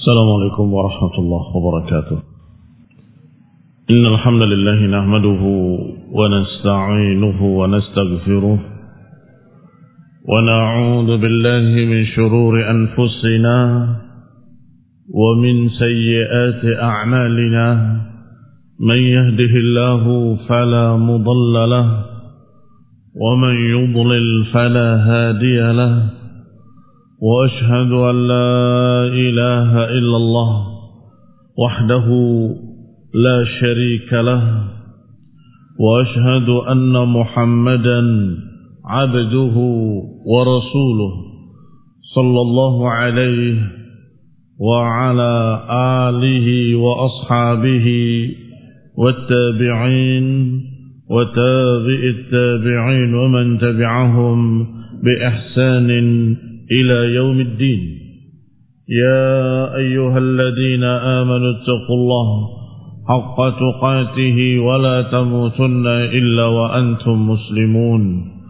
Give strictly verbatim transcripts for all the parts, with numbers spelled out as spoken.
السلام عليكم ورحمة الله وبركاته. إن الحمد لله نحمده ونستعينه ونستغفره ونعوذ بالله من شرور أنفسنا ومن سيئات أعمالنا من يهده الله فلا مضل له ومن يضلل فلا هادي له وأشهد أن لا إله إلا الله وحده لا شريك له وأشهد أن محمدا عبده ورسوله صلى الله عليه وعلى آله وأصحابه والتابعين وتابع التابعين ومن تبعهم بإحسان إلى يوم الدين. يا أيها الذين آمنوا اتقوا الله حق تقاته ولا تموتن إلا وأنتم مسلمون.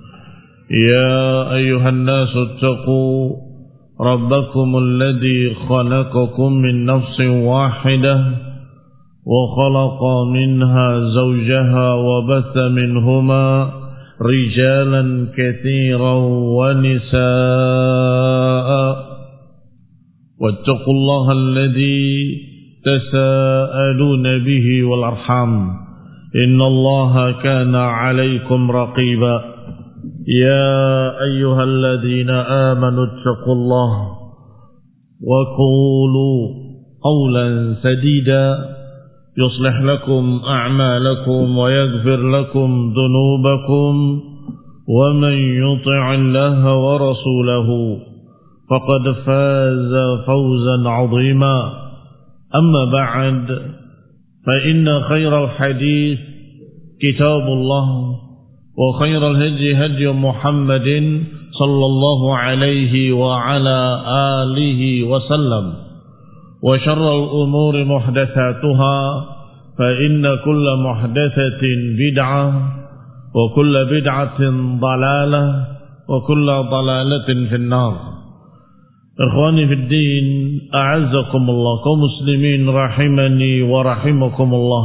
يا أيها الناس اتقوا ربكم الذي خلقكم من نفس واحدة وخلق منها زوجها وبث منهما رجالا كثيرا ونساء واتقوا الله الذي تساءلون به والأرحام إن الله كان عليكم رقيبا. يا أيها الذين آمنوا اتقوا الله وقولوا قولا سديدا يصلح لكم أعمالكم ويغفر لكم ذنوبكم ومن يطع الله ورسوله فقد فاز فوزا عظيما. أما بعد فإن خير الحديث كتاب الله وخير الهدي هدي محمد صلى الله عليه وعلى آله وسلم وشر الأمور محدثاتها فإن كل محدثة بدعة وكل بدعة ضلالة وكل ضلالة في النار. إخواني في الدين أعزكم الله kaum muslimin rahimani wa rahimakumullah.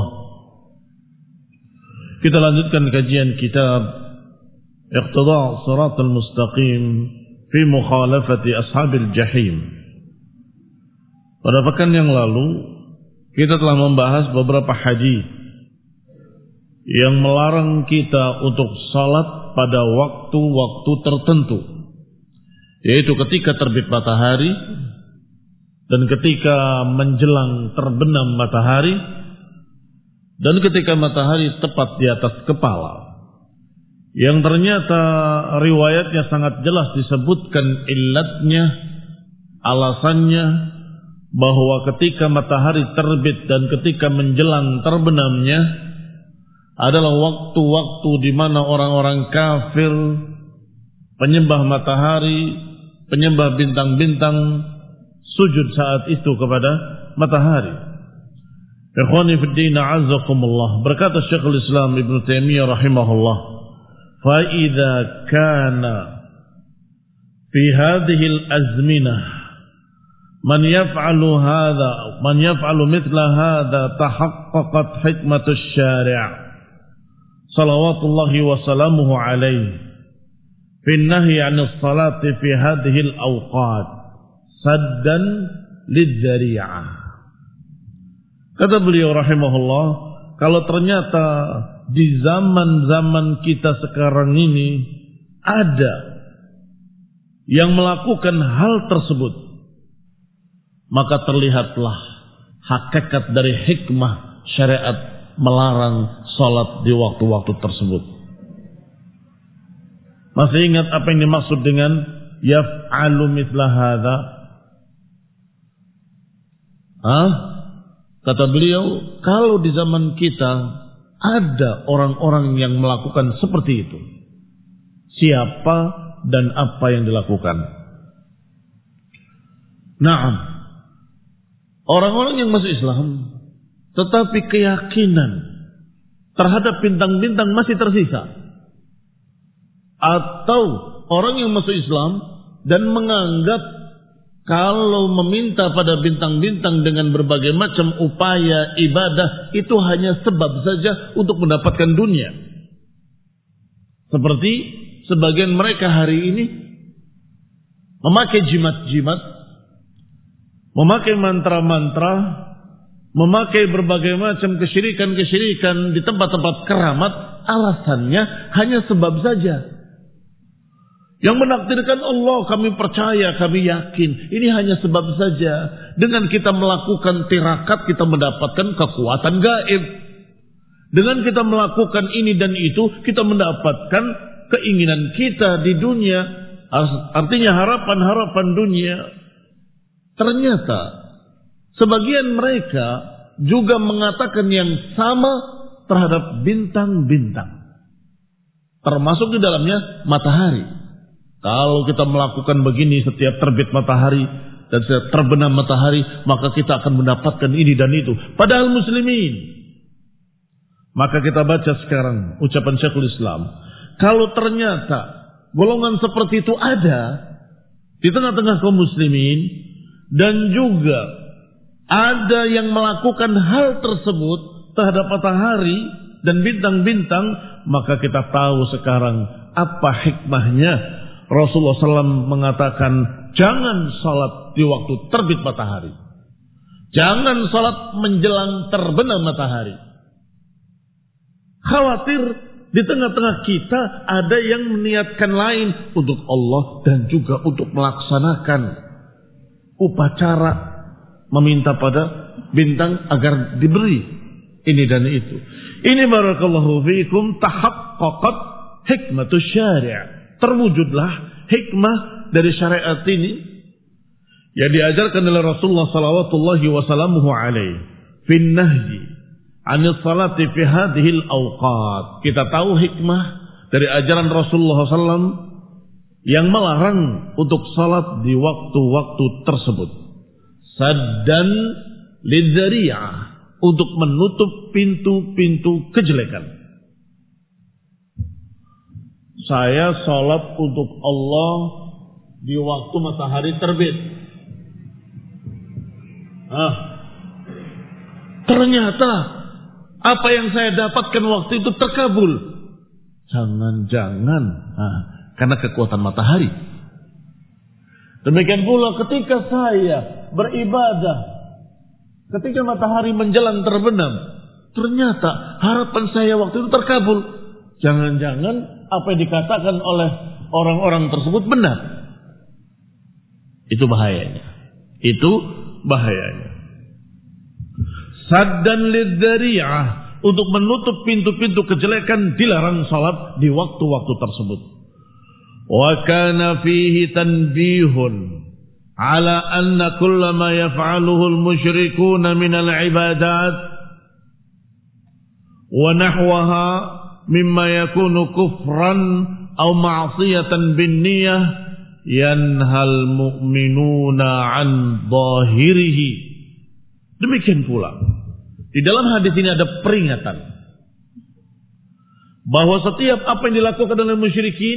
Kita lanjutkan kajian kitab Iqtida' Shiratal Mustaqim fi Mukhalafati Ashabil Jahim. Pada pekan yang lalu kita telah membahas beberapa hadis yang melarang kita untuk salat pada waktu-waktu tertentu, yaitu ketika terbit matahari dan ketika menjelang terbenam matahari dan ketika matahari tepat di atas kepala, yang ternyata riwayatnya sangat jelas disebutkan illatnya, alasannya, bahwa ketika matahari terbit dan ketika menjelang terbenamnya adalah waktu-waktu di mana orang-orang kafir, penyembah matahari, penyembah bintang-bintang, sujud saat itu kepada matahari. Ikhwani fid din a'azzakumullah. Berkata Syekhul Islam Ibnu Taimiyah rahimahullah, fa idza kana fi hadhihi al-azminah man yaf'alu hadha man yaf'alu mithla hadha tahaqqaqat hikmatus syari' salawatullahi wa salamuhu alaihi fi nahyi 'anil salati fi hadhihi al-awqat saddan lidzari'ah. Kata beliau rahimahullah, kalau ternyata di zaman-zaman kita sekarang ini ada yang melakukan hal tersebut, maka terlihatlah hakikat dari hikmah syariat melarang salat di waktu-waktu tersebut. Masih ingat apa yang dimaksud dengan yaf'alu mithla hadza? Ah, kata beliau, kalau di zaman kita ada orang-orang yang melakukan seperti itu, siapa dan apa yang dilakukan? Naam, orang-orang yang masuk Islam tetapi keyakinan terhadap bintang-bintang masih tersisa, atau orang yang masuk Islam dan menganggap kalau meminta pada bintang-bintang dengan berbagai macam upaya ibadah itu hanya sebab saja untuk mendapatkan dunia. Seperti sebagian mereka hari ini memakai jimat-jimat, memakai mantra-mantra, memakai berbagai macam kesyirikan-kesyirikan di tempat-tempat keramat, alasannya hanya sebab saja. Yang menakdirkan Allah, kami percaya, kami yakin. Ini hanya sebab saja. Dengan kita melakukan tirakat, kita mendapatkan kekuatan gaib. Dengan kita melakukan ini dan itu, kita mendapatkan keinginan kita di dunia. Artinya harapan-harapan dunia. Ternyata sebagian mereka juga mengatakan yang sama terhadap bintang-bintang. Termasuk di dalamnya matahari. Kalau kita melakukan begini setiap terbit matahari dan setiap terbenam matahari, maka kita akan mendapatkan ini dan itu. Padahal muslimin. Maka kita baca sekarang ucapan Syekhul Islam. Kalau ternyata golongan seperti itu ada di tengah-tengah kaum muslimin, dan juga ada yang melakukan hal tersebut terhadap matahari dan bintang-bintang, maka kita tahu sekarang apa hikmahnya Rasulullah shallallahu alaihi wasallam mengatakan jangan salat di waktu terbit matahari, jangan salat menjelang terbenam matahari. Khawatir di tengah-tengah kita ada yang meniatkan lain untuk Allah dan juga untuk melaksanakan upacara meminta pada bintang agar diberi ini dan itu. Ini barakallahu fiikum tahaqqaqat hikmatus syari'. Terwujudlah hikmah dari syariat ini yang diajarkan oleh Rasulullah sallallahu wasallamuhu alaihi fin nahyi 'anil salati fi hadhil awqat. Kita tahu hikmah dari ajaran Rasulullah sallallahu alaihi wasallam yang melarang untuk salat di waktu-waktu tersebut. Saddan lidzari'ah, untuk menutup pintu-pintu kejelekan. Saya salat untuk Allah di waktu matahari terbit. Ah, ternyata apa yang saya dapatkan waktu itu terkabul. Jangan-jangan ah, karena kekuatan matahari. Demikian pula ketika saya beribadah, ketika matahari menjelang terbenam, ternyata harapan saya waktu itu terkabul. Jangan-jangan apa yang dikatakan oleh orang-orang tersebut benar. Itu bahayanya. Itu bahayanya. Saddan lidzari'ah, untuk menutup pintu-pintu kejelekan, dilarang salat di waktu-waktu tersebut. Wa kana fihi tanbihun ala anna kullama yaf'aluhu al-musyrikuna min al-ibadat wa nahwaha mimma yakunu kufran aw ma'siyatan bin niyah yanhal mu'minuna an zahirihi. Demikian pula di dalam hadis ini ada peringatan bahwa setiap apa yang dilakukan oleh musyrikin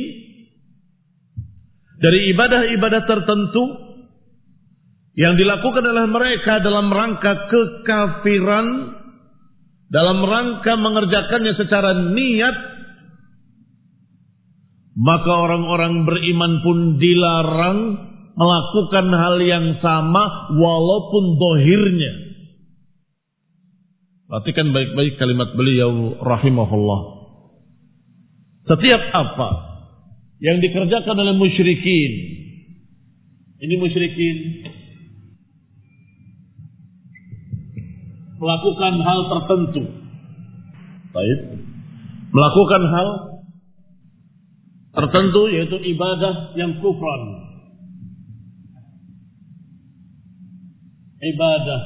dari ibadah-ibadah tertentu yang dilakukan oleh mereka dalam rangka kekafiran, dalam rangka mengerjakannya secara niat, maka orang-orang beriman pun dilarang melakukan hal yang sama walaupun zahirnya. Perhatikan baik-baik kalimat beliau rahimahullah. Setiap apa yang dikerjakan oleh musyrikin, ini musyrikin melakukan hal tertentu, baik, melakukan hal tertentu yaitu ibadah yang kufran, ibadah.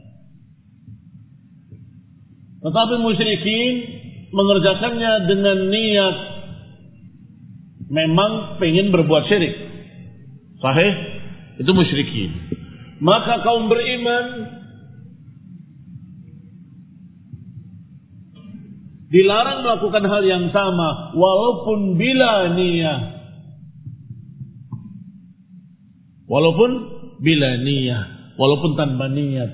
Tetapi musyrikin mengerjakannya dengan niat memang pengen berbuat syirik, sahih, itu musyrikin. Maka kaum beriman dilarang melakukan hal yang sama walaupun bila niat. Walaupun bila niyah, walaupun tanpa niat.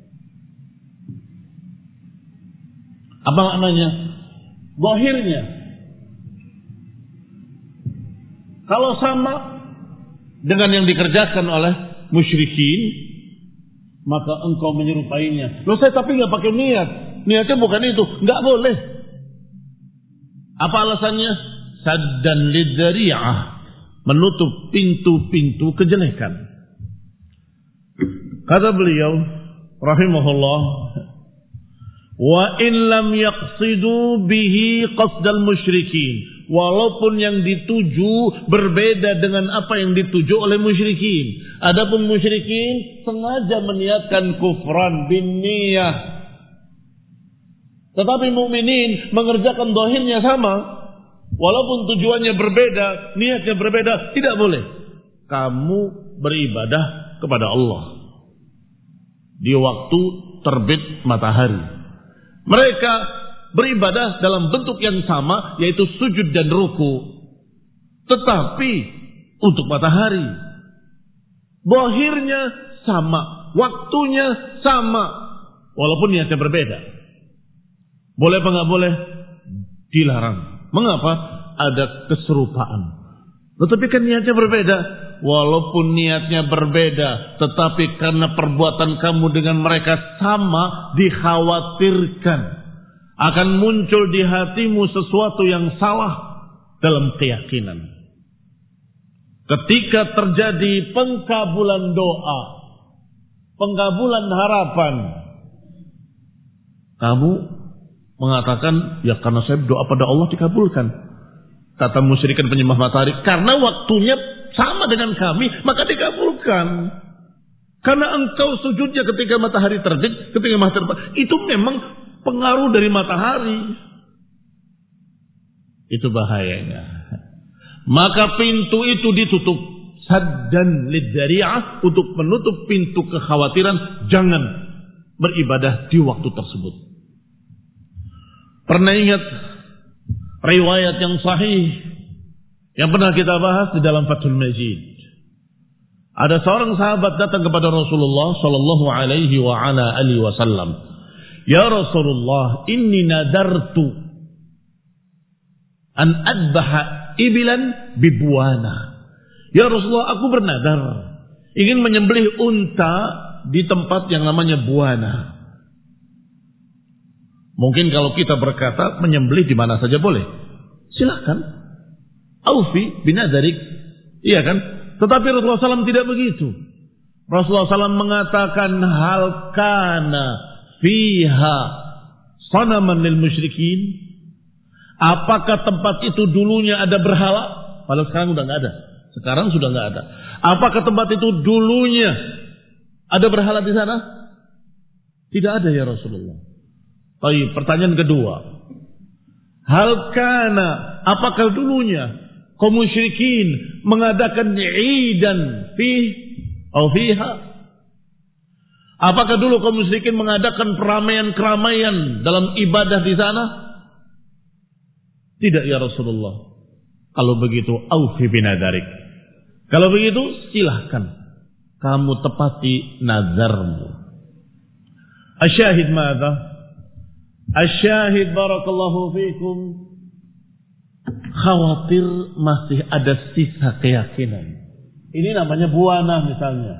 Apa maknanya? Zahirnya. Kalau sama dengan yang dikerjakan oleh musyrikin, maka engkau menyerupainya. Loh, saya tapi nggak pakai niat. Niatnya bukan itu, nggak boleh. Apa alasannya? Saddan lidzari'ah, menutup pintu-pintu kejelekan. Kata beliau rahimahullah, wa in lam yaqsidu bihi qasdal musyrikin, walaupun yang dituju berbeda dengan apa yang dituju oleh musyrikin. Adapun musyrikin sengaja meniatkan kufran bin niyah, tetapi mukminin mengerjakan zahirnya sama, walaupun tujuannya berbeda, niatnya berbeda, tidak boleh. Kamu beribadah kepada Allah di waktu terbit matahari. Mereka beribadah dalam bentuk yang sama, yaitu sujud dan ruku, tetapi untuk matahari. Zahirnya sama, waktunya sama, walaupun niatnya berbeda. Boleh apa nggak boleh? Dilarang. Mengapa? Ada keserupaan. Tetapi kan niatnya berbeda. Walaupun niatnya berbeda, tetapi karena perbuatan kamu dengan mereka sama, dikhawatirkan akan muncul di hatimu sesuatu yang salah dalam keyakinan. Ketika terjadi pengkabulan doa, pengkabulan harapan, kamu mengatakan, ya karena saya doa pada Allah dikabulkan. Kata musyrikin penyembah matahari, karena waktunya sama dengan kami, maka dikabulkan. Karena engkau sujudnya ketika matahari terbit, ketika matahari terbit, itu memang pengaruh dari matahari. Itu bahayanya. Maka pintu itu ditutup, saddan lidzari'ah, untuk menutup pintu kekhawatiran jangan beribadah di waktu tersebut. Pernah ingat riwayat yang sahih yang pernah kita bahas di dalam Fathul Majid? Ada seorang sahabat datang kepada Rasulullah sallallahu alaihi wa ala alihi wasallam. Ya Rasulullah, inni nadartu an adbaha ibilan bibuana. Ya Rasulullah, aku bernadar ingin menyembelih unta di tempat yang namanya Buana. Mungkin kalau kita berkata menyembelih di mana saja boleh, silakan. Aufi binadarik, iya kan? Tetapi Rasulullah sallallahu alaihi wasallam tidak begitu. Rasulullah sallallahu alaihi wasallam mengatakan, hal kana fiha sanaman lil musyrikin. Apakah tempat itu dulunya ada berhala? Padahal sekarang sudah nggak ada. Sekarang sudah nggak ada. Apakah tempat itu dulunya ada berhala di sana? Tidak ada ya Rasulullah. Baik, pertanyaan kedua. Hal kana, apakah dulunya kaum musyrikin mengadakan idan fi atau fiha? Apakah dulu kaum musyrikin mengadakan keramaian-keramaian dalam ibadah di sana? Tidak ya Rasulullah. Kalau begitu, aufi binadarik. Kalau begitu, silahkan kamu tepati nazarmu. Asyahid madza? Asyahid barakallahu fikum, khawatir masih ada sisa keyakinan. Ini namanya Buana misalnya,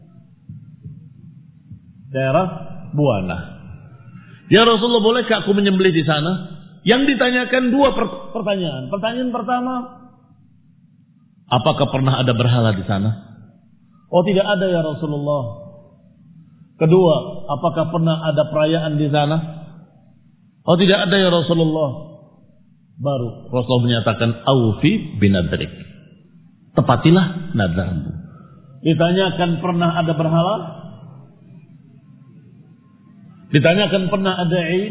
daerah Buana. Ya Rasulullah, bolehkah aku menyembelih di sana? Yang ditanyakan dua pertanyaan. Pertanyaan pertama, apakah pernah ada berhala di sana? Oh, tidak ada ya Rasulullah. Kedua, apakah pernah ada perayaan di sana? Oh, tidak ada ya Rasulullah. Baru Rasulullah menyatakan, aufi binadrik, tepatilah nadarmu. Ditanyakan pernah ada berhala? Ditanyakan pernah ada Eid?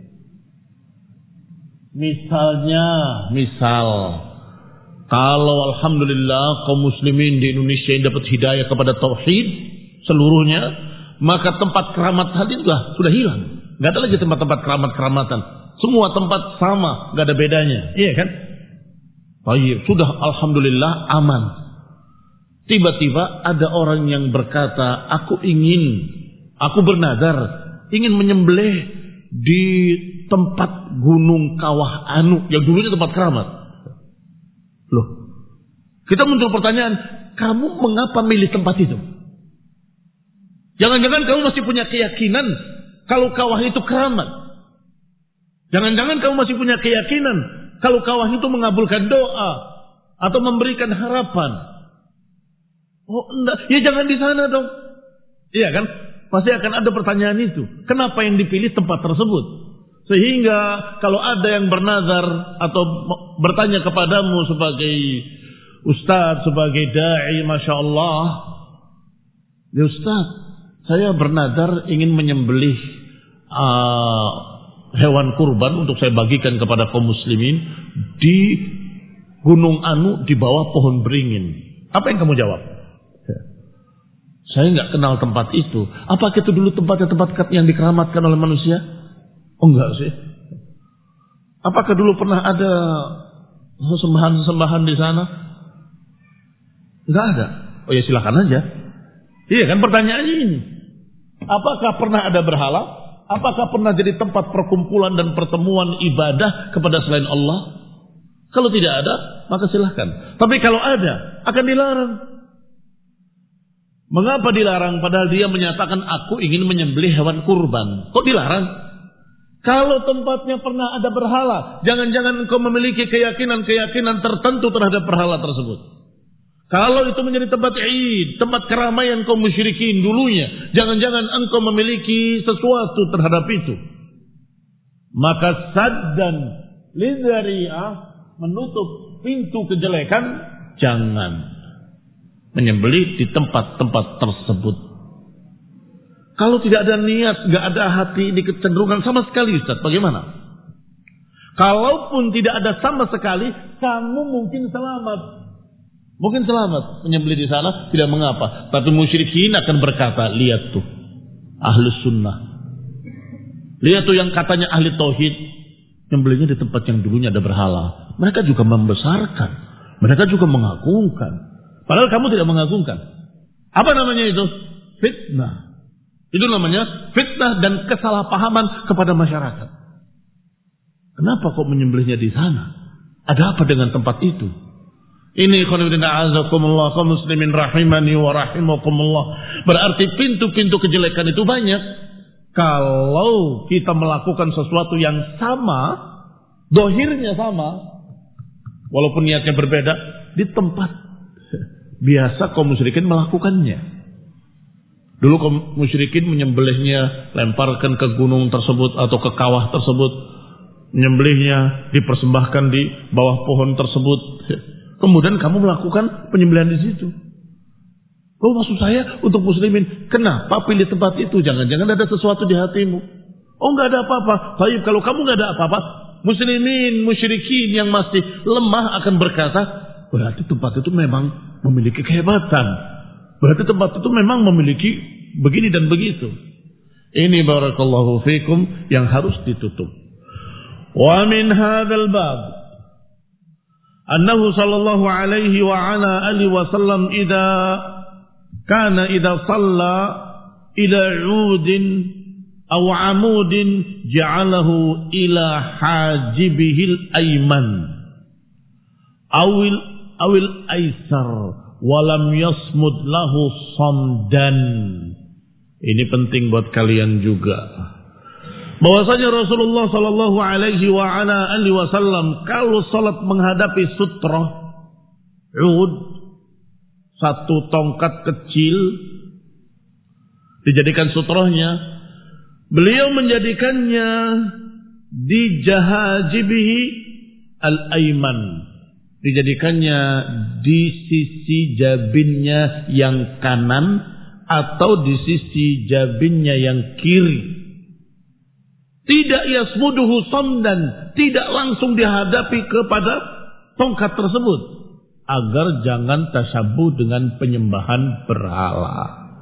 Misalnya, misal kalau alhamdulillah kaum muslimin di Indonesia yang dapat hidayah kepada tauhid seluruhnya, maka tempat keramat tadi sudah sudah hilang. Nggak ada lagi tempat-tempat keramat-keramatan. Semua tempat sama, nggak ada bedanya. Iya kan? Baik, sudah alhamdulillah aman. tiba-tiba ada orang yang berkata, aku ingin, aku bernadar, ingin menyembelih di tempat Gunung Kawah Anu, yang dulunya tempat keramat. Loh, kita muncul pertanyaan, kamu mengapa milih tempat itu? Jangan-jangan kamu masih punya keyakinan kalau kawah itu keramat. Jangan-jangan kamu masih punya keyakinan kalau kawah itu mengabulkan doa atau memberikan harapan. Oh enggak, ya jangan di sana dong. Iya kan? Pasti akan ada pertanyaan itu. Kenapa yang dipilih tempat tersebut? Sehingga kalau ada yang bernazar atau bertanya kepadamu sebagai ustaz, sebagai da'i, Masya Allah, ya ustaz, saya bernazar ingin menyembelih uh, hewan kurban untuk saya bagikan kepada kaum muslimin di Gunung Anu di bawah pohon beringin. Apa yang kamu jawab? Saya nggak kenal tempat itu. Apakah itu dulu tempatnya tempat yang dikeramatkan oleh manusia? Oh enggak sih. Apakah dulu pernah ada sembahan-sembahan di sana? Enggak ada. Oh ya silakan aja. Iya kan pertanyaannya ini. Apakah pernah ada berhala? Apakah pernah jadi tempat perkumpulan dan pertemuan ibadah kepada selain Allah? Kalau tidak ada, maka silahkan. Tapi kalau ada, akan dilarang. Mengapa dilarang? Padahal dia menyatakan aku ingin menyembelih hewan kurban. Kok dilarang? Kalau tempatnya pernah ada berhala, jangan-jangan engkau memiliki keyakinan-keyakinan tertentu terhadap berhala tersebut. Kalau itu menjadi tempat id, tempat keramaian kaum musyrikin dulunya, jangan-jangan engkau memiliki sesuatu terhadap itu. Maka saddan lidzari'ah, menutup pintu kejelekan, jangan menyembelih di tempat-tempat tersebut. Kalau tidak ada niat, gak ada hati ini kecenderungan sama sekali, Ustaz, bagaimana? Kalaupun tidak ada sama sekali, kamu mungkin selamat. Mungkin selamat menyembelih di sana, tidak mengapa. Tapi musyrikin akan berkata, lihat tuh, ahlus sunnah. Lihat tuh yang katanya ahli tauhid, nyembelihnya di tempat yang dulunya ada berhala. Mereka juga membesarkan, mereka juga mengagungkan. Padahal kamu tidak mengagungkan. Apa namanya itu? Fitnah. Itu namanya fitnah dan kesalahpahaman kepada masyarakat. Kenapa kok menyembelihnya di sana? Ada apa dengan tempat itu? Ini khonibina azakumullah kaum muslimin rahimani wa rahimakumullah. Berarti pintu-pintu kejelekan itu banyak. Kalau kita melakukan sesuatu yang sama, dohirnya sama, walaupun niatnya berbeda, di tempat biasa kaum musyrikin melakukannya. Dulu kaum musyrikin menyembelihnya, lemparkan ke gunung tersebut atau ke kawah tersebut, menyembelihnya dipersembahkan di bawah pohon tersebut. Kemudian kamu melakukan penyembelihan di situ. Oh maksud saya untuk muslimin, kenapa pilih tempat itu? Jangan-jangan ada sesuatu di hatimu. Oh nggak ada apa-apa. Baik, kalau kamu nggak ada apa-apa, muslimin, musyrikin yang masih lemah akan berkata, berarti tempat itu memang memiliki kehebatan. Berarti tempat itu memang memiliki begini dan begitu. Ini barakallahu fikum yang harus ditutup. Wa min hadzal bab annahu sallallahu alaihi wa ala alihi wasallam idza kana idza shalla ila 'udin aw 'amudin ja'alahu ila hajibihil ayman awil awil aisar walam yasmud lahu samdan. Ini penting buat kalian juga. Bahwasanya Rasulullah sallallahu alaihi wa ala alihi wasallam kalau salat menghadapi sutra, ud, satu tongkat kecil dijadikan sutrahnya, beliau menjadikannya di jahajibihi al-ayman, dijadikannya di sisi jabinnya yang kanan atau di sisi jabinnya yang kiri. Tidak yasmuduhu samdan, tidak langsung dihadapi kepada tongkat tersebut, agar jangan tasyabuh dengan penyembahan berhala.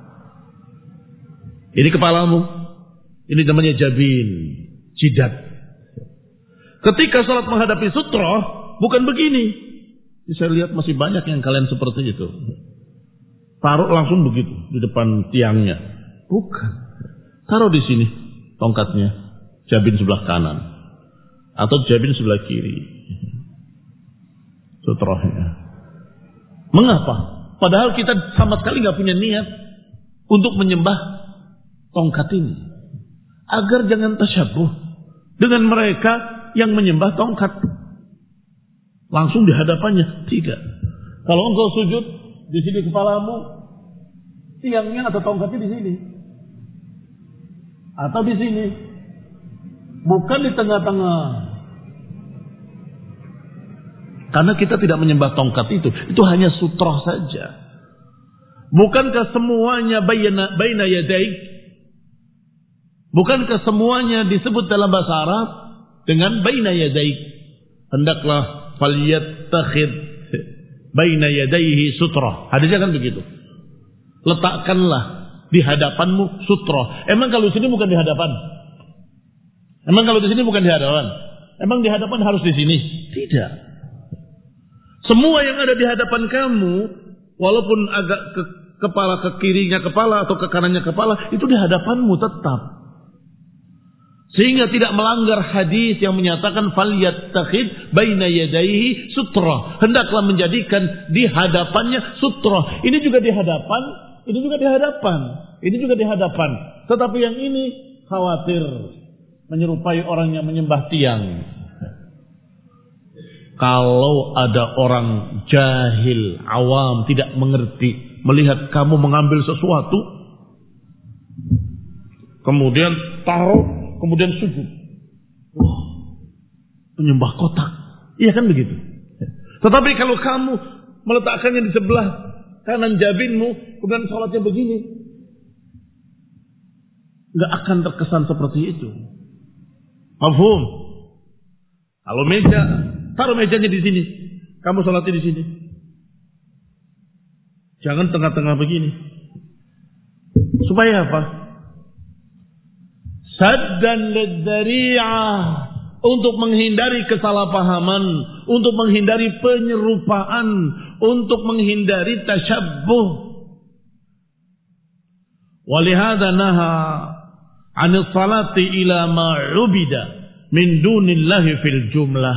Ini kepalamu, ini namanya jabin, jidat. Ketika salat menghadapi sutra, bukan begini. Saya lihat masih banyak yang kalian seperti itu. taruh langsung begitu di depan tiangnya. Bukan. Taruh di sini tongkatnya, jabin sebelah kanan atau jabin sebelah kiri. Sutrohnya. Mengapa? Padahal kita sama sekali nggak punya niat untuk menyembah tongkat ini. Agar jangan tasyabuh dengan mereka yang menyembah tongkat. Langsung di hadapannya. Tidak. Kalau engkau sujud di sini kepalamu, tiangnya atau tongkatnya di sini. Atau di sini. Bukan di tengah-tengah. Karena kita tidak menyembah tongkat itu. Itu hanya sutroh saja. Bukankah semuanya bayna, bayna yadaik? Bukankah semuanya disebut dalam bahasa Arab dengan bayna yadaik? Hendaklah falyattakhid bayna yadaihi sutroh. Hadisnya kan begitu. Letakkanlah di hadapanmu sutroh. Emang kalau di sini bukan di hadapan? Emang kalau di sini bukan di hadapan? Emang di hadapan harus di sini? Tidak. Semua yang ada di hadapan kamu, walaupun agak ke kepala ke kirinya kepala atau ke kanannya kepala, itu di hadapanmu tetap. Sehingga tidak melanggar hadis yang menyatakan falyattakhid baina yadayhi sutra. Hendaklah menjadikan di hadapannya sutra. Ini juga di hadapan, ini juga di hadapan, ini juga di hadapan. Tetapi yang ini khawatir menyerupai orang yang menyembah tiang. Kalau ada orang jahil, awam, tidak mengerti, melihat kamu mengambil sesuatu, kemudian taruh, kemudian sujud. Wah, penyembah kotak. Iya kan begitu. Tetapi kalau kamu meletakkannya di sebelah kanan jabinmu, kemudian sholatnya begini, nggak akan terkesan seperti itu. Mafhum? Kalau meja, taruh mejanya di sini, kamu sholatnya di sini. Jangan tengah-tengah begini. Supaya apa? Saddan lidzari'ah, untuk menghindari kesalahpahaman, untuk menghindari penyerupaan, untuk menghindari tasyabbuh. Walihada naha 'anil salati ila ma 'ubida min dunillahi fil jumlah.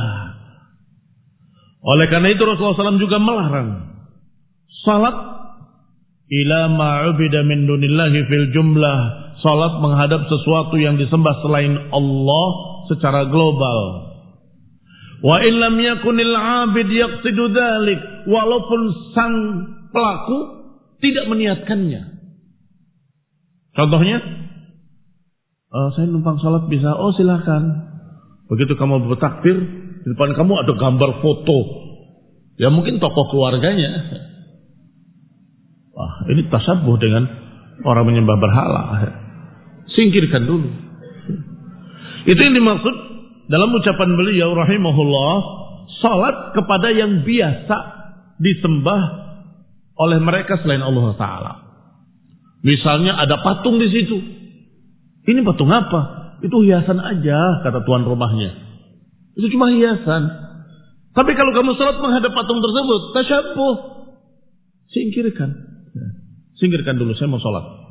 Oleh karena itu Rasulullah shallallahu alaihi wasallam juga melarang salat ila ma 'ubida min dunillahi fil jumlah. Salat menghadap sesuatu yang disembah selain Allah secara global. Wa in lam yakunil 'abid yaqsidu dzalik, walaupun sang pelaku tidak meniatkannya. Contohnya, oh, saya numpang salat bisa, oh silakan. Begitu kamu bertakbir, di depan kamu ada gambar foto, ya mungkin tokoh keluarganya. Wah, ini tasyabuh dengan orang menyembah berhala. Singkirkan dulu. Itu yang dimaksud dalam ucapan beliau rahimahullah, salat kepada yang biasa disembah oleh mereka selain Allah Ta'ala. Misalnya ada patung di situ. Ini patung apa? Itu hiasan aja, kata tuan rumahnya. Itu cuma hiasan. Tapi kalau kamu salat menghadap patung tersebut, tasyabuh. Singkirkan. Singkirkan dulu, saya mau salat.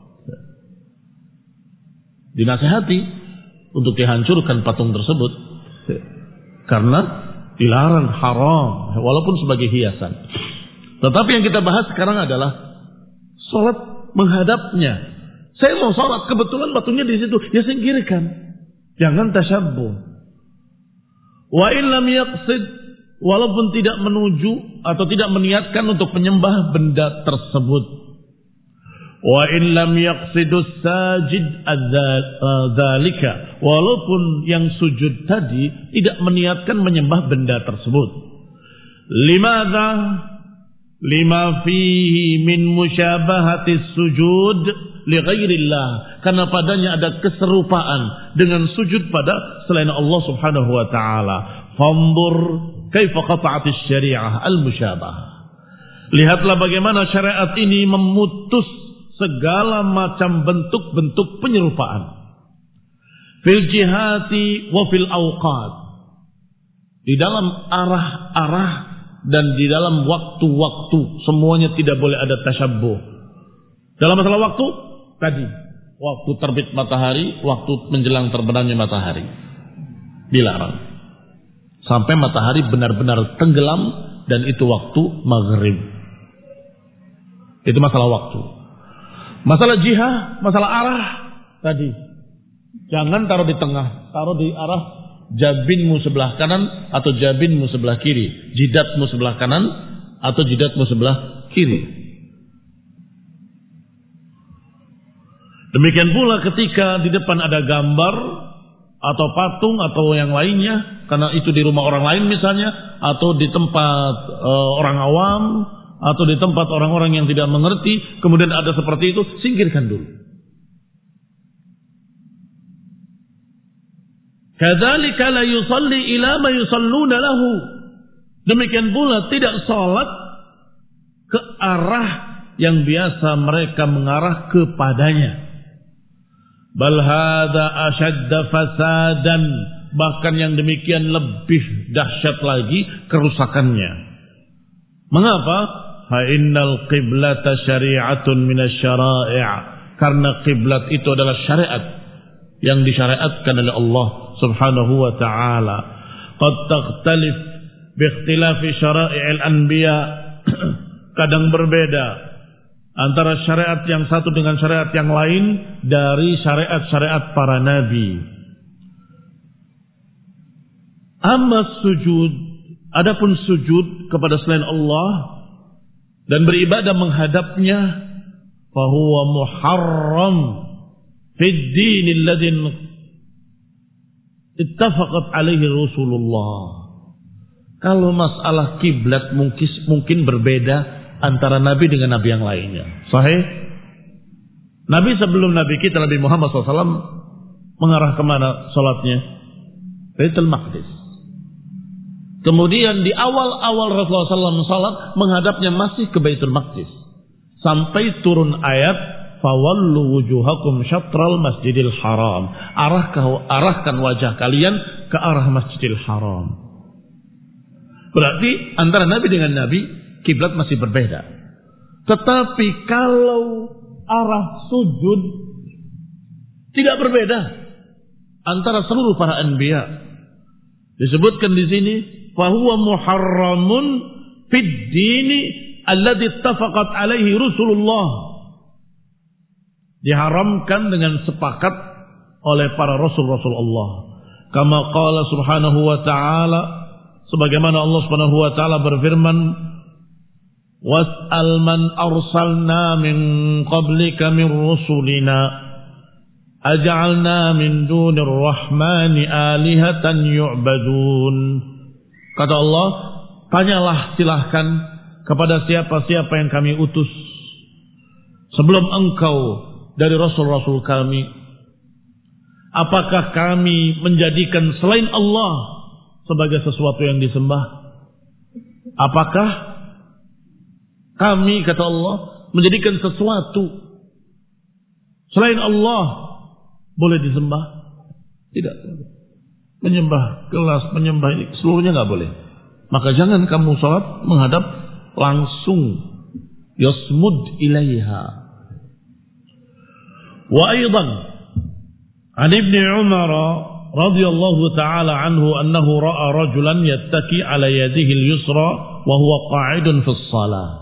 Dinasihati untuk dihancurkan patung tersebut karena dilarang, haram, walaupun sebagai hiasan. Tetapi yang kita bahas sekarang adalah salat menghadapnya. Saya mau salat, kebetulan patungnya di situ, ya singkirkan. Jangan tasyabbuh. Wa in lam yaqsid, walaupun tidak menuju atau tidak meniatkan untuk menyembah benda tersebut. Wa in lam yaqsidus sajid adzalika, walaupun yang sujud tadi tidak meniatkan menyembah benda tersebut. Limadza? Lima fihi min musyabahatis sujud li ghairillah, karena padanya ada keserupaan dengan sujud pada selain Allah Subhanahu wa taala. Fanzur kaifa qata'atis syari'ah al-musyabah. Lihatlah bagaimana syariat ini memutus segala macam bentuk-bentuk penyerupaan. Fil jihati wa fil awqat. Di dalam arah-arah dan di dalam waktu-waktu, semuanya tidak boleh ada tasyabbuh. Dalam masalah waktu tadi, waktu terbit matahari, waktu menjelang terbenamnya matahari dilarang sampai matahari benar-benar tenggelam, dan itu waktu maghrib. Itu masalah waktu. Masalah jihah, masalah arah tadi, jangan taruh di tengah, taruh di arah jabinmu sebelah kanan atau jabinmu sebelah kiri, jidatmu sebelah kanan atau jidatmu sebelah kiri. Demikian pula ketika di depan ada gambar atau patung atau yang lainnya, karena itu di rumah orang lain misalnya, atau di tempat e, orang awam, atau di tempat orang-orang yang tidak mengerti, kemudian ada seperti itu, singkirkan dulu. Kadzalika la yusalli ila ma yusalluna lahu. Demikian pula tidak salat ke arah yang biasa mereka mengarah kepadanya. Bal hadza ashadda fasadan, bahkan yang demikian lebih dahsyat lagi kerusakannya. Mengapa? Fa innal qiblata syari'atun minasyara'i', karena kiblat itu adalah syariat yang disyariatkan oleh Allah Subhanahu wa taala. Qad takhtalif bi ikhtilafi syara'i'il anbiya, kadang berbeda antara syariat yang satu dengan syariat yang lain dari syariat-syariat para nabi. Amma sujud, adapun sujud kepada selain Allah dan beribadah menghadapnya, fahuwa muharram fid din alladhi ittafaqat alaihi Rasulullah. Kalau masalah kiblat mungkin mungkin berbeda antara Nabi dengan Nabi yang lainnya. Sahih? Nabi sebelum Nabi kita Nabi Muhammad shallallahu alaihi wasallam mengarah kemana salatnya? Baitul Maqdis. Kemudian di awal-awal Rasulullah shallallahu alaihi wasallam salat menghadapnya masih ke Baitul Maqdis. Sampai turun ayat fawallu wujuhakum syatral masjidil haram. Arahkan, arahkan wajah kalian ke arah Masjidil Haram. Berarti antara Nabi dengan Nabi kiblat masih berbeda. Tetapi kalau arah sujud tidak berbeda antara seluruh para anbiya. Disebutkan di sini fahuwa muharramun fid dini alladzi ittafaqat alaihi Rasulullah. Diharamkan dengan sepakat oleh para rasul-rasul Allah. Kama qala subhanahu wa ta'ala, sebagaimana Allah subhanahu wa ta'ala berfirman, was'al man arsalna min qablika min rusulina aj'alna min dunir rahmani alihatan yu'badun. Kata Allah, tanyalah silahkan kepada siapa-siapa yang kami utus sebelum engkau dari rasul-rasul kami, apakah kami menjadikan selain Allah sebagai sesuatu yang disembah? Apakah kami, kata Allah, menjadikan sesuatu selain Allah boleh disembah? Tidak. Menyembah gelas, menyembah ini, seluruhnya nggak boleh. Maka jangan kamu sholat menghadap langsung. Yasmud ilaiha. Wa aydan an Ibnu Umar radhiyallahu ta'ala anhu annahu ra'a rajulan yattaki ala yadihi al-yusra wa huwa qa'idun fi shalah.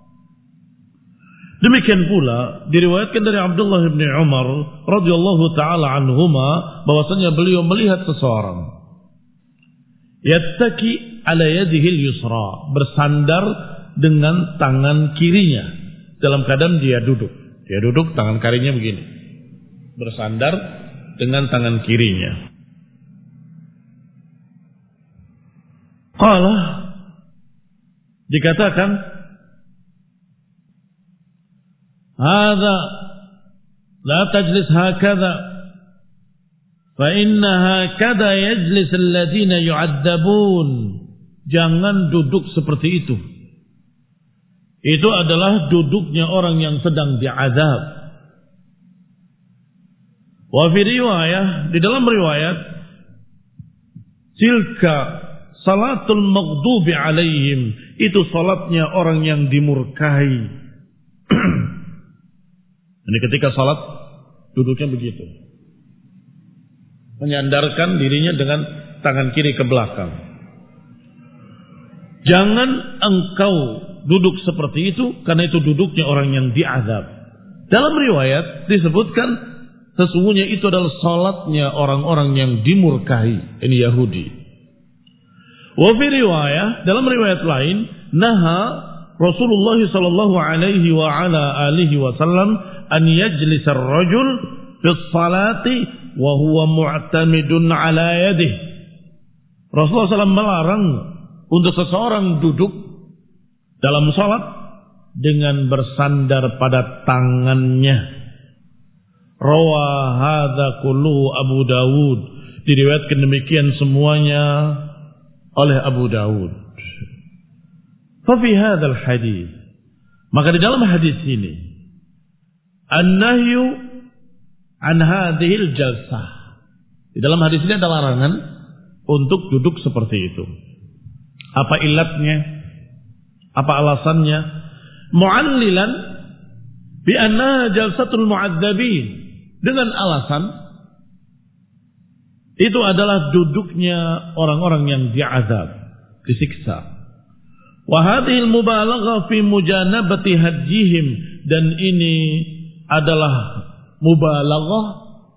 Demikian pula diriwayatkan dari Abdullah bin Umar radhiyallahu taala anhuma bahwasanya beliau melihat seseorang yattaki ala yadihi al-yusra, bersandar dengan tangan kirinya dalam keadaan dia duduk. Dia duduk, tangan kirinya begini. Bersandar dengan tangan kirinya. Qala, dikatakan هذا لا تجلس هكذا فإن هكذا يجلس الذين يعذبون. Jangan duduk seperti itu. Itu adalah duduknya orang yang sedang diazab. Wa fi riwayah, di dalam riwayat, tilka salatul maghdubi alaihim, itu salatnya orang yang dimurkai. Ini ketika salat duduknya begitu. Menyandarkan dirinya dengan tangan kiri ke belakang. Jangan engkau duduk seperti itu, karena itu duduknya orang yang diazab. Dalam riwayat disebutkan sesungguhnya itu adalah salatnya orang-orang yang dimurkai, ini Yahudi. Wa fi riwayah, dalam riwayat lain, naha Rasulullah sallallahu alaihi wa ala alihi wasallam an yajlisa ar-rajul fi salati wa huwa mu'tamidun ala yadihi. Rasulullah sallallahu alaihi wasallam melarang untuk seseorang duduk dalam salat dengan bersandar pada tangannya. Rawa hadza kullu Abu Dawud, diriwayatkan demikian semuanya oleh Abu Dawud. Fa fi hadzal hadis, maka di dalam hadis ini an-nahyu an hadhil jalsah. Di dalam hadis ini ada larangan untuk duduk seperti itu. Apa ilatnya? Apa alasannya? Mu'allilan bi annaha jalsatul mu'adzabin, dengan alasan itu adalah duduknya orang-orang yang diazab, disiksa. Wa hadhil mubalaghah fi mujanabati hajjihim, dan ini adalah mubalaghah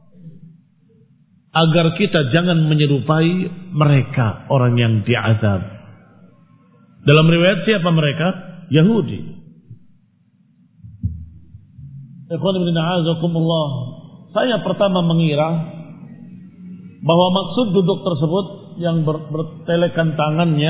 agar kita jangan menyerupai mereka orang yang diazab. Dalam riwayat siapa mereka? Yahudi. Ikhwan ibn a'azakumullah, saya pertama mengira bahwa maksud duduk tersebut yang ber, bertelekan tangannya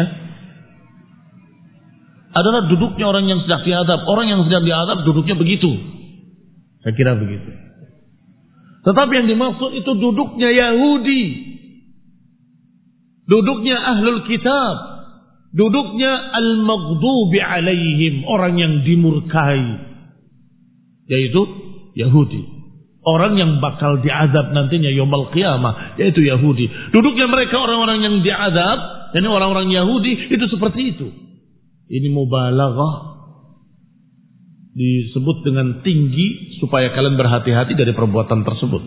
adalah duduknya orang yang sedang diadab. Orang yang sedang diadab duduknya begitu. Saya kira begitu. Tetapi yang dimaksud itu duduknya Yahudi, duduknya ahlul kitab, duduknya al-maghdubi alaihim, orang yang dimurkai, yaitu Yahudi. Orang yang bakal diazab nantinya yaumul qiyamah, yaitu Yahudi. Duduknya mereka orang-orang yang diazab, dan orang-orang Yahudi itu seperti itu. Ini mubalaghah, disebut dengan tinggi supaya kalian berhati-hati dari perbuatan tersebut.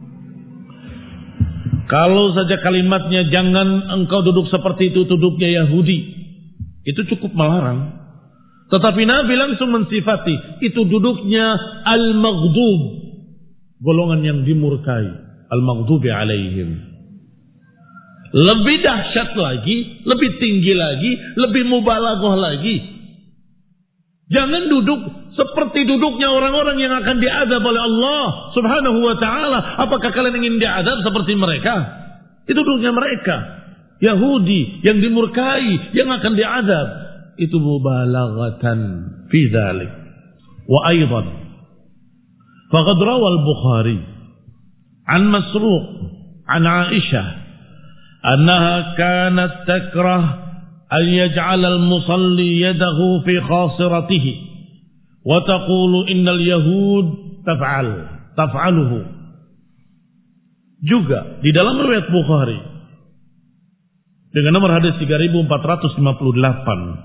Kalau saja kalimatnya jangan engkau duduk seperti itu, duduknya Yahudi, itu cukup melarang. Tetapi Nabi langsung mensifati itu duduknya al-maghdub, golongan yang dimurkai, al-maghdubi alaihim. Lebih dahsyat lagi, lebih tinggi lagi, lebih mubalaghah lagi. Jangan duduk seperti duduknya orang-orang yang akan diazab oleh Allah Subhanahu wa ta'ala. Apakah kalian ingin diazab seperti mereka? Itu duduknya mereka, Yahudi yang dimurkai, yang akan diazab. Itu mubalaghatan fi dzalik. Wa aidan faqad rawa al-Bukhari an Masruq an Aisyah annaha kanat takrah an yaj'al al-musalli yadahu fi khasiratihi wa taqulu innal yahud taf'al taf'aluhu. Juga di dalam riwayat Bukhari dengan nomor hadis tiga ribu empat ratus lima puluh delapan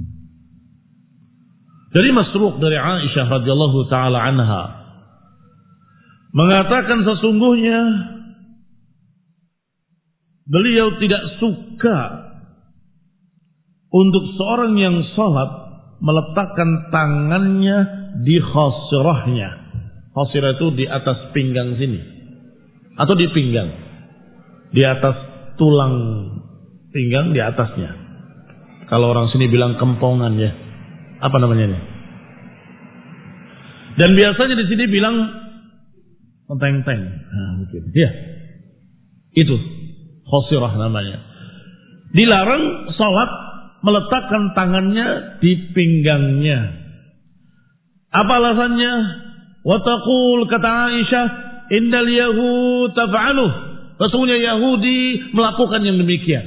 dari Masruq dari Aisyah radhiyallahu taala anha mengatakan sesungguhnya beliau tidak suka untuk seorang yang salat meletakkan tangannya di khasirahnya. Khasirah itu di atas pinggang sini atau di pinggang, di atas tulang pinggang, di atasnya. Kalau orang sini bilang kempongan ya, apa namanya ini? Dan biasanya di sini bilang teng-teng. Nah, mungkin. Ya. Itu khasirah namanya. Dilarang salat meletakkan tangannya di pinggangnya. Apa alasannya? Wa taqul, kata Aisyah, innal yahud taf'aluh. Sesungguhnya Yahudi melakukan yang demikian.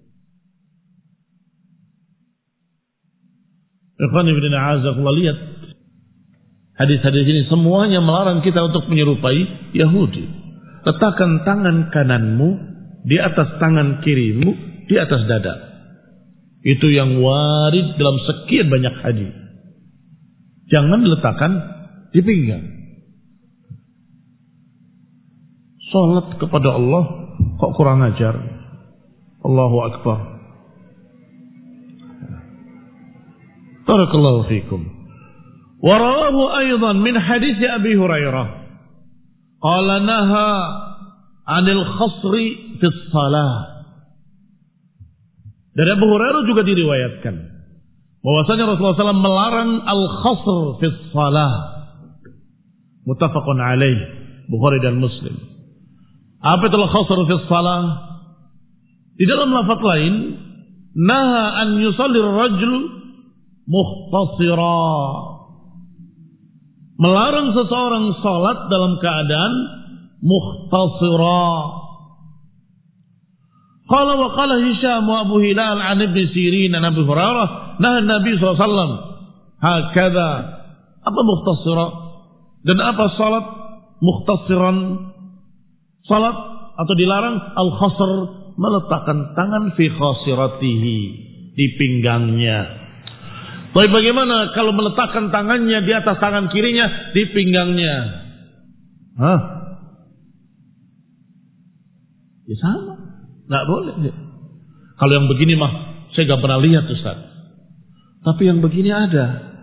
Ikhwan ibn a'azakullah, lihat hadis-hadis ini semuanya melarang kita untuk menyerupai Yahudi. Letakkan tangan kananmu di atas tangan kirimu, di atas dada. Itu yang warid dalam sekian banyak hadis. Jangan diletakkan di pinggang. salat kepada Allah kok kurang ajar. Allahu akbar. Barakallahu fikum. Wa rawahu aidan min hadits Abi Hurairah qala naha 'anil khasri fi shalah. Dari Abu Hurairah juga diriwayatkan bahwasanya Rasulullah shallallahu alaihi wasallam melarang al-khasr fi shalah. Muttafaqun alaih, Bukhari dan Muslim. Apa itu al-khasr fi shalah? Di dalam lafaz lain, naha an yusalli ar-rajul mukhtasira. Melarang seseorang salat dalam keadaan mukhtasira. Qala wa qala Hisham wa Abu Hilal an Ibn Sirin an Abi Hurairah naha Nabi sallallahu alaihi wasallam hakadha. Apa mukhtasira dan apa salat mukhtasiran? Salat atau dilarang al-khasr, meletakkan tangan fi khasiratihi, di pinggangnya. Tapi bagaimana kalau meletakkan tangannya di atas tangan kirinya di pinggangnya? Hah? Ya sama, nggak boleh. Kalau yang begini mah saya nggak pernah lihat Ustaz. Tapi yang begini ada.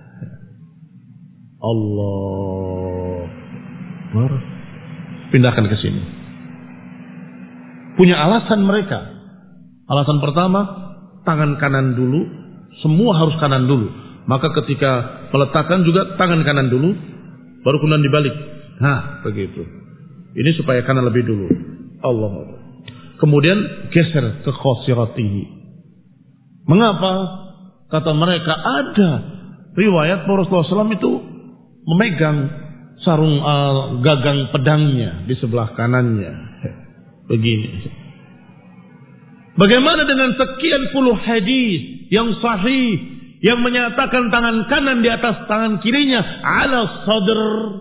Allah, baru pindahkan ke sini. Punya alasan mereka. Alasan pertama, tangan kanan dulu, semua harus kanan dulu. Maka ketika meletakkan juga tangan kanan dulu, baru kemudian dibalik. Nah, begitu. Ini supaya kanan lebih dulu. Allah. Kemudian geser ke khasiratihi. Mengapa? Kata mereka ada riwayat bahwa Rasulullah shallallahu alaihi wasallam itu memegang sarung uh, gagang pedangnya di sebelah kanannya. Begini. Bagaimana dengan sekian puluh hadis yang sahih yang menyatakan tangan kanan di atas tangan kirinya ala sadr?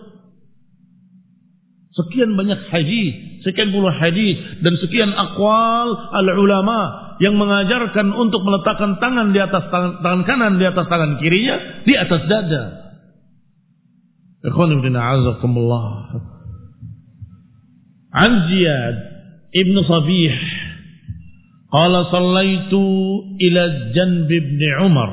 Sekian banyak hadis, sekian puluh hadis dan sekian aqwal al-ulama yang mengajarkan untuk meletakkan tangan di atas tangan, tangan kanan di atas tangan kirinya di atas dada. Ikhwan ibn a'azakumullah. An Ziyad ibn Sabih qala sallaitu ila janb ibn Umar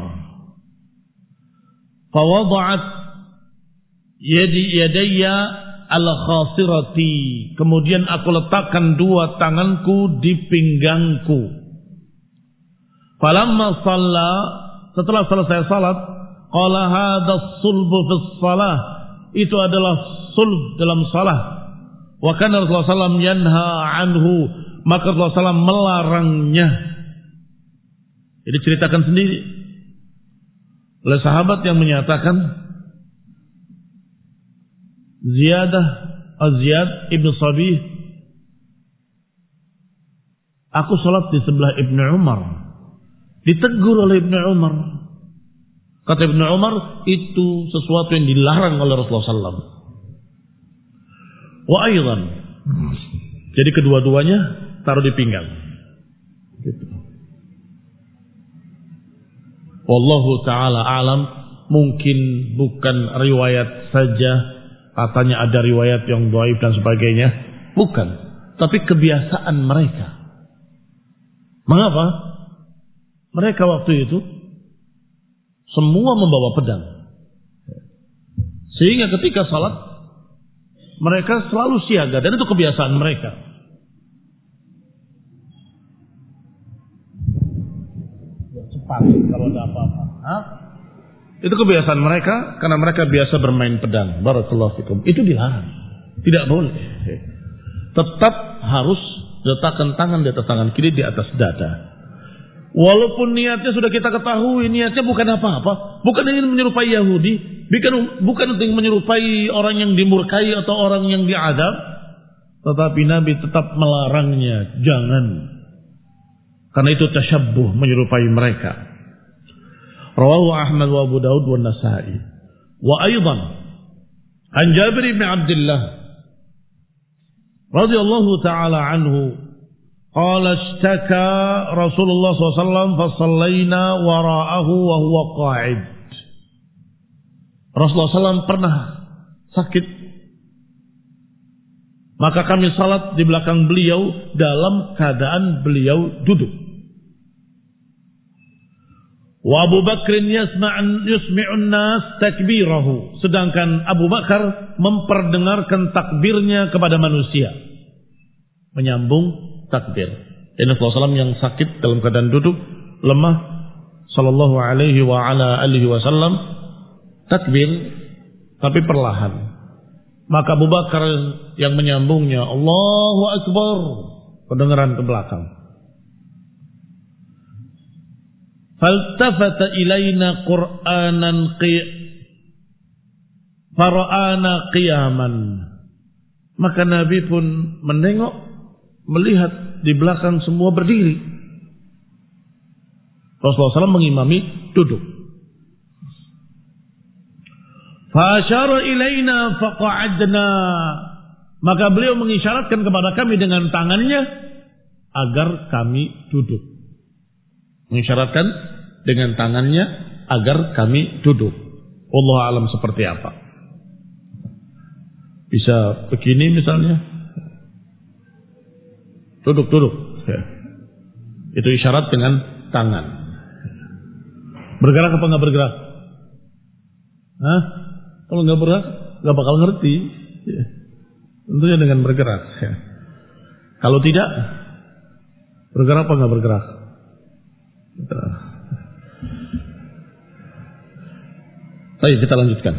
fawada'at yadi yadayya al-khasirati, kemudian aku letakkan dua tanganku di pinggangku. Falamma shalla, setelah selesai salat, qala hadha sulbu fi shalah, itu adalah sulb dalam salat. Wa kana Rasulullah sallallahu alaihi wasallam yanha anhu, maka Rasulullah sallallahu alaihi wasallam melarangnya. Jadi ceritakan sendiri oleh sahabat yang menyatakan Ziyadah Az-Ziyad Ibn Sabih, aku salat di sebelah Ibn Umar, ditegur oleh Ibn Umar. Kata Ibn Umar, itu sesuatu yang dilarang oleh Rasulullah sallallahu alaihi wasallam. Wa aydan, jadi kedua-duanya taruh di pinggang. Gitu. Wallahu ta'ala alam, mungkin bukan riwayat saja. Katanya ada riwayat yang dhaif dan sebagainya. Bukan. Tapi kebiasaan mereka. Mengapa? Mereka waktu itu semua membawa pedang. Sehingga ketika salat mereka selalu siaga. Dan itu kebiasaan mereka. Cepat kalau ada apa-apa. Hah? Itu kebiasaan mereka karena mereka biasa bermain pedang. Barakallahu fikum. Itu dilarang. Tidak boleh. Tetap harus letakkan tangan di atas tangan kiri di atas dada. Walaupun niatnya sudah kita ketahui, niatnya bukan apa-apa. Bukan ingin menyerupai Yahudi. Bukan, bukan untuk menyerupai orang yang dimurkai atau orang yang diadab. Tetapi Nabi tetap melarangnya. Jangan. Karena itu tasyabbuh, menyerupai mereka. Rawahu Ahmad wa Abu Daud wa Nasa'i. Wa aydan an Jabir bin Abdullah radhiyallahu ta'ala anhu qala ishtaka Rasulullah sallallahu alaihi wasallam fa shallaina wara'ahu wa huwa qa'id. Rasulullah sallallahu alaihi wasallam pernah sakit, maka kami salat di belakang beliau dalam keadaan beliau duduk. Wa Abu Bakr yasma'un yusmi'un nas takbirahu, sedangkan Abu Bakar memperdengarkan takbirnya kepada manusia, menyambung takbir. Ini Rasulullah shallallahu alaihi wasallam yang sakit dalam keadaan duduk, lemah, sallallahu alaihi wa ala alihi wasallam takbir tapi perlahan. Maka Abu Bakar yang menyambungnya, Allahu Akbar, kedengaran ke belakang. Faltafata ilaina Qur'anan qi fara'ana qiyaman. Maka Nabi pun menengok, melihat di belakang semua berdiri. Rasulullah shallallahu alaihi wasallam mengimami duduk. Fa'asyara ilaina faqa'adna. Maka beliau mengisyaratkan kepada kami dengan tangannya agar kami duduk. Mengisyaratkan dengan tangannya agar kami duduk. Wallahu a'lam seperti apa. Bisa begini misalnya. Duduk-duduk. Ya. Itu isyarat dengan tangan. Bergerak apa enggak bergerak? Hah? Kalau enggak bergerak, enggak bakal ngerti. Ya. Tentunya dengan bergerak. Ya. Kalau tidak, bergerak apa enggak bergerak? Bergerak. Baik, kita lanjutkan.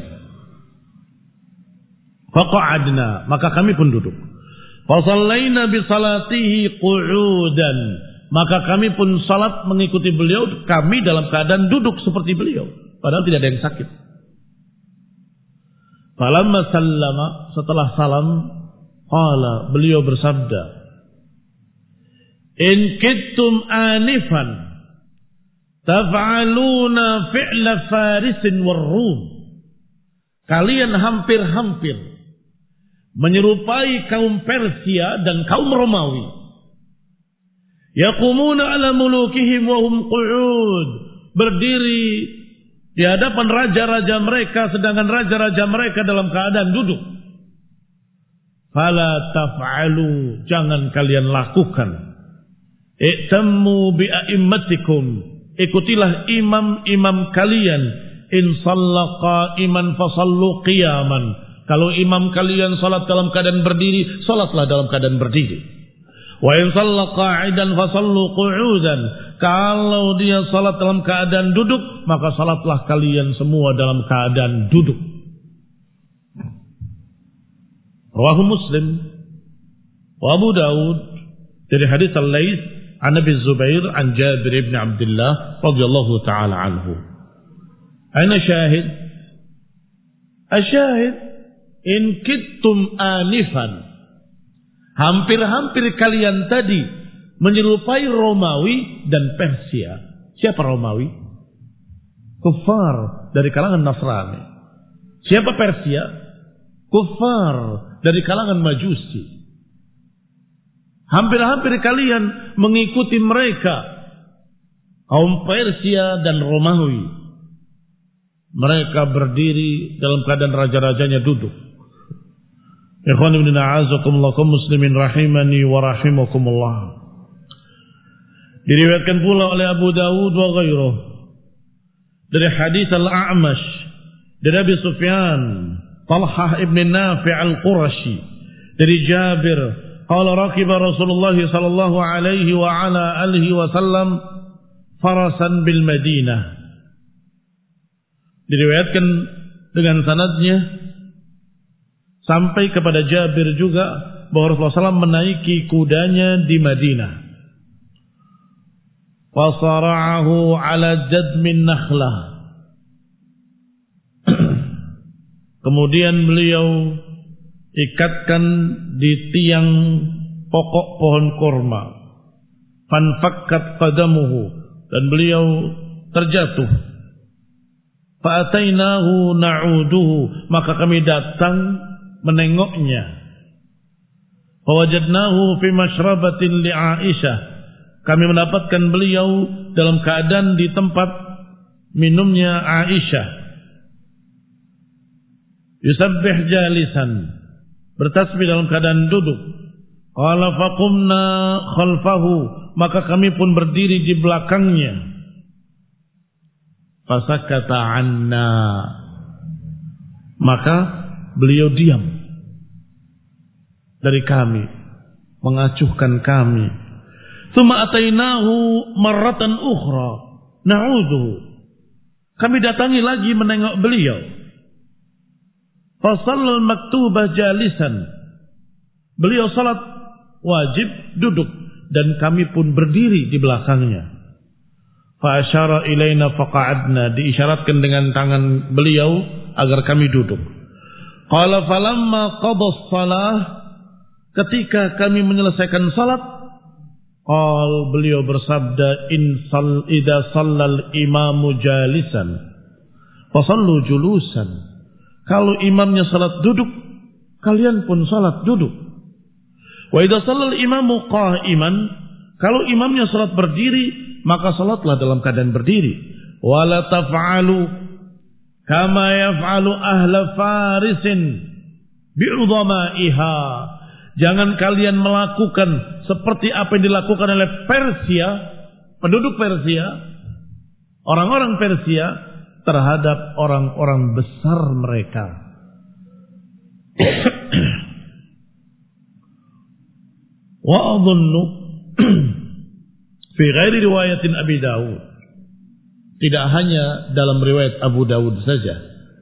Faqa'adna, maka kami pun duduk. Fasallaina bi salatihi qu'udan, maka kami pun salat mengikuti beliau, kami dalam keadaan duduk seperti beliau, padahal tidak ada yang sakit. Falamma sallama, setelah salam, qala, beliau bersabda, in kittum anifan taf'aluna fi'la farisin war-rum. Kalian hampir-hampir menyerupai kaum Persia dan kaum Romawi. Yaqumuna ala mulukihim wa hum qu'ud. Berdiri di hadapan raja-raja mereka sedangkan raja-raja mereka dalam keadaan duduk. Fala taf'alu, jangan kalian lakukan. I'tammu bi a'immatikum, ikutilah imam-imam kalian. In shalla qa'iman fasallu qiyaman. Kalau imam kalian salat dalam keadaan berdiri, salatlah dalam keadaan berdiri. Wa in shalla qa'idan fasallu qu'udan. Kalau dia salat dalam keadaan duduk, maka salatlah kalian semua dalam keadaan duduk. Rawahu Muslim wa Abu Dawud dari hadis Al-Laits an Abi Zubair an Jabir ibn Abdullah radhiyallahu taala anhu. Aina syahid? Asyahid, in kittum anifan, hampir-hampir kalian tadi menyerupai Romawi dan Persia. Siapa Romawi? Kufar dari kalangan Nasrani. Siapa Persia? Kufar dari kalangan Majusi. Hampir-hampir kalian mengikuti mereka, kaum Persia dan Romawi. Mereka berdiri dalam keadaan raja-rajanya duduk. Ikhwan ibn a'azakumullah kaum muslimin rahimani wa rahimakumullah. Diriwayatkan pula oleh Abu Dawud wa ghairuh dari hadis Al-A'mash dari Abi Sufyan Talhah ibn Nafi' al-Qurashi dari Jabir qala rakiba Rasulullah sallallahu alaihi wa ala alihi wasallam farasan bil Madinah. Diriwayatkan dengan sanadnya sampai kepada Jabir juga bahwa Rasulullah sallallahu alaihi wasallam menaiki kudanya di Madinah. Fasara'ahu ala jadmin nakhlah. Kemudian beliau ikatkan di tiang pokok pohon kurma. Fanfakkat qadamuhu, dan beliau terjatuh. Fa'atainahu na'uduhu, maka kami datang menengoknya. Fawajadnahu fi masyrabatin li Aisyah, kami mendapatkan beliau dalam keadaan di tempat minumnya Aisyah. Yusabbih jalisan, bertasbih dalam keadaan duduk. Qala faqumna khalfahu, maka kami pun berdiri di belakangnya. Fasakata anna, maka beliau diam dari kami, mengacuhkan kami. Tsumma atainahu marratan ukhra na'udhu, kami datangi lagi menengok beliau. Fasallal maktubah jalisan, beliau salat wajib duduk dan kami pun berdiri di belakangnya. Fa asyara ilaina faqa'adna, diisyaratkan dengan tangan beliau agar kami duduk. Qala falamma qada shalah, ketika kami menyelesaikan salat, qal beliau bersabda, in sal idza shallal imamu jalisan fasallu julusan, kalau imamnya salat duduk, kalian pun salat duduk. Wa idza shallal imamu qa'iman, kalau imamnya salat berdiri, maka salatlah dalam keadaan berdiri. Wala taf'alu kama yaf'alu ahla farisin bi'udhamaiha, jangan kalian melakukan seperti apa yang dilakukan oleh Persia, penduduk Persia, orang-orang Persia terhadap orang-orang besar mereka. Wa adhunnu fi ghairi riwayatin Abi Dawud, tidak hanya dalam riwayat Abu Dawud saja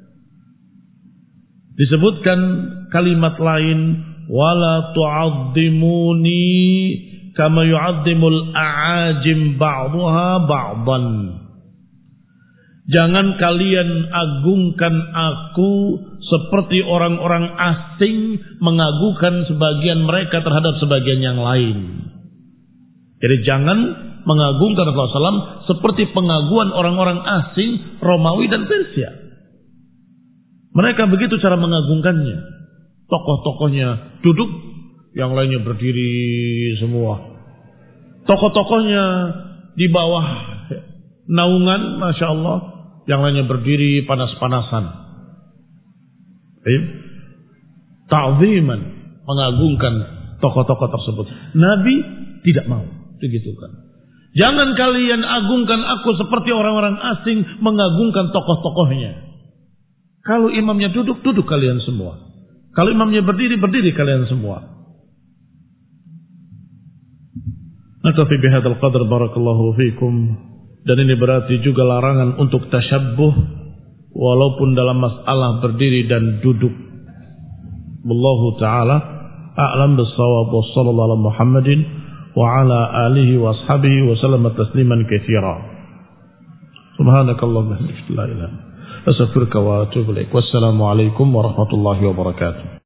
disebutkan kalimat lain, wala tu'azzimuni kama yu'azzimul a'ajim ba'daha ba'dan, jangan kalian agungkan aku seperti orang-orang asing mengagungkan sebagian mereka terhadap sebagian yang lain. Jadi jangan mengagungkan Rasulullah shallallahu alaihi wasallam seperti pengaguan orang-orang asing Romawi dan Persia. Mereka begitu cara mengagungkannya. Tokoh-tokohnya duduk, yang lainnya berdiri semua. Tokoh-tokohnya di bawah naungan, Masya Allah, yang lainnya berdiri panas-panasan. Ta'ziman, mengagungkan tokoh-tokoh tersebut. Nabi tidak mau begitu kan. Jangan kalian agungkan aku seperti orang-orang asing mengagungkan tokoh-tokohnya. Kalau imamnya duduk, duduk kalian semua. Kalau imamnya berdiri, berdiri kalian semua. Naktafi bihadzal qadr, barakallahu fikum. Dan ini berarti juga larangan untuk tasyabbuh walaupun dalam masalah berdiri dan duduk. Wallahu ta'ala a'lam bis-shawab, wa sallallahu ala Muhammadin wa ala alihi wa ashabihi wa sallama tasliman katsira. Subhanakallahumma wa bihamdika, la ilaha illa anta, astaghfiruka wa atubu ilaik. Wassalamu alaikum warahmatullahi wabarakatuh.